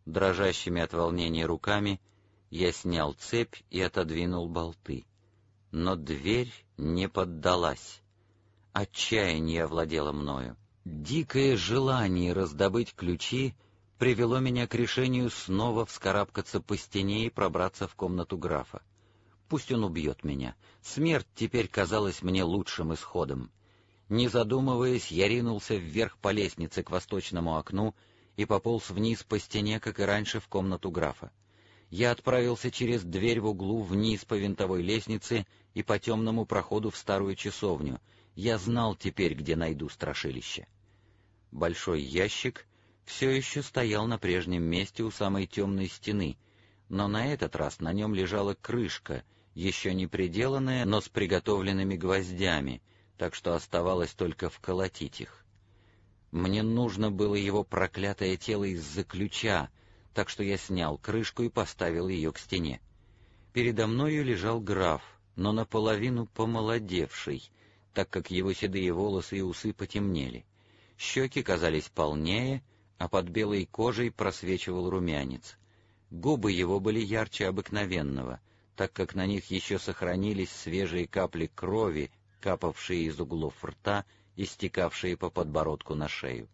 Дрожащими от волнения руками я снял цепь и отодвинул болты. Но дверь не поддалась. Отчаяние овладело мною. Дикое желание раздобыть ключи привело меня к решению снова вскарабкаться по стене и пробраться в комнату графа. Пусть он убьет меня. Смерть теперь казалась мне лучшим исходом. Не задумываясь, я ринулся вверх по лестнице к восточному окну и пополз вниз по стене, как и раньше, в комнату графа. Я отправился через дверь в углу вниз по винтовой лестнице и по темному проходу в старую часовню. Я знал теперь, где найду страшилище. Большой ящик все еще стоял на прежнем месте у самой темной стены, но на этот раз на нем лежала крышка, еще не приделанная, но с приготовленными гвоздями, так что оставалось только вколотить их. Мне нужно было его проклятое тело из-за ключа, так что я снял крышку и поставил ее к стене. Передо мною лежал граф, но наполовину помолодевший, так как его седые волосы и усы потемнели. Щеки казались полнее, а под белой кожей просвечивал румянец. Губы его были ярче обыкновенного, так как на них еще сохранились свежие капли крови, капавшие из углов рта и стекавшие по подбородку на шею.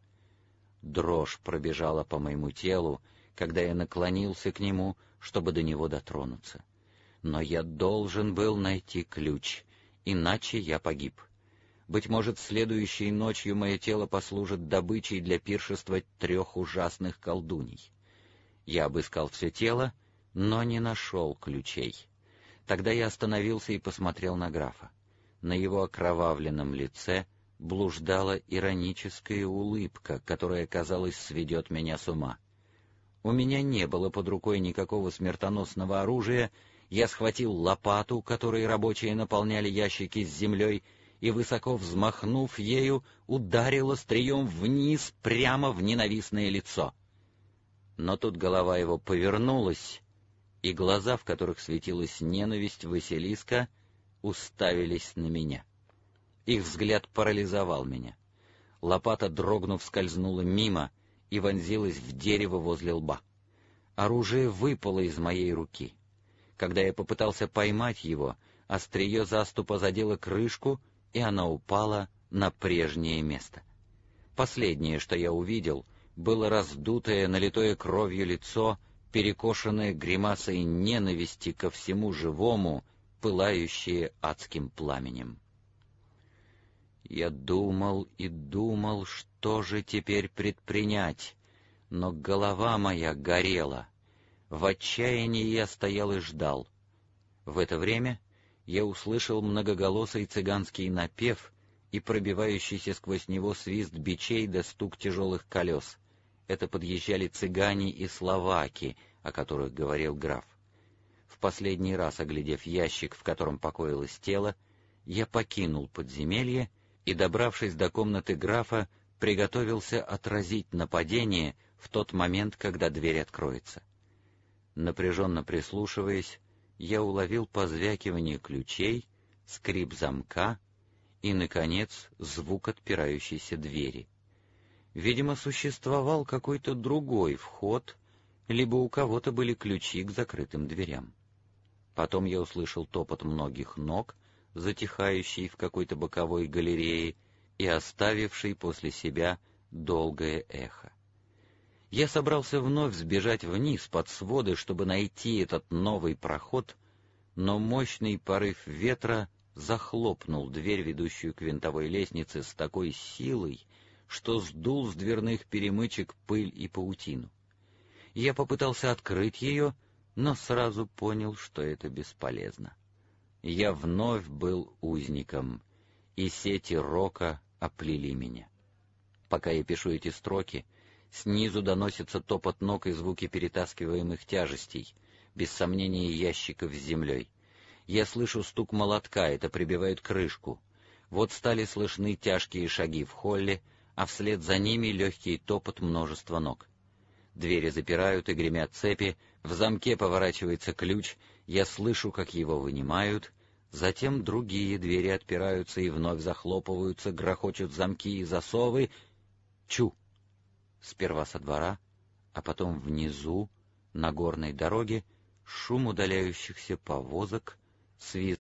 Дрожь пробежала по моему телу, когда я наклонился к нему, чтобы до него дотронуться. Но я должен был найти ключ, иначе я погиб. Быть может, следующей ночью мое тело послужит добычей для пиршества 3 ужасных колдуний. Я обыскал все тело, но не нашел ключей. Тогда я остановился и посмотрел на графа. На его окровавленном лице блуждала ироническая улыбка, которая, казалось, сведет меня с ума. У меня не было под рукой никакого смертоносного оружия. Я схватил лопату, которой рабочие наполняли ящики с землей, и, высоко взмахнув ею, ударил острием вниз прямо в ненавистное лицо. Но тут голова его повернулась, и глаза, в которых светилась ненависть Василиска, уставились на меня. Их взгляд парализовал меня. Лопата, дрогнув, скользнула мимо и вонзилась в дерево возле лба. Оружие выпало из моей руки. Когда я попытался поймать его, острие заступа задело крышку, и она упала на прежнее место. Последнее, что я увидел, было раздутое, налитое кровью лицо, перекошенное гримасой ненависти ко всему живому, пылающее адским пламенем. Я думал и думал, что же теперь предпринять, но голова моя горела. В отчаянии я стоял и ждал. В это время я услышал многоголосый цыганский напев и пробивающийся сквозь него свист бичей да стук тяжелых колес. Это подъезжали цыгане и словаки, о которых говорил граф. В последний раз, оглядев ящик, в котором покоилось тело, я покинул подземелье и, добравшись до комнаты графа, приготовился отразить нападение в тот момент, когда дверь откроется. Напряженно прислушиваясь, я уловил позвякивание ключей, скрип замка и, наконец, звук отпирающейся двери. Видимо, существовал какой-то другой вход, либо у кого-то были ключи к закрытым дверям. Потом я услышал топот многих ног, затихающий в какой-то боковой галерее и оставивший после себя долгое эхо. Я собрался вновь сбежать вниз под своды, чтобы найти этот новый проход, но мощный порыв ветра захлопнул дверь, ведущую к винтовой лестнице, с такой силой, что сдул с дверных перемычек пыль и паутину. Я попытался открыть ее, но сразу понял, что это бесполезно. Я вновь был узником, и сети рока оплели меня. Пока я пишу эти строки, снизу доносится топот ног и звуки перетаскиваемых тяжестей, без сомнения ящиков с землей. Я слышу стук молотка, это прибивает крышку. Вот стали слышны тяжкие шаги в холле, а вслед за ними легкий топот множества ног. Двери запирают и гремят цепи, в замке поворачивается ключ, я слышу, как его вынимают, затем другие двери отпираются и вновь захлопываются, грохочут замки и засовы. Чу! Сперва со двора, а потом внизу, на горной дороге, шум удаляющихся повозок, свист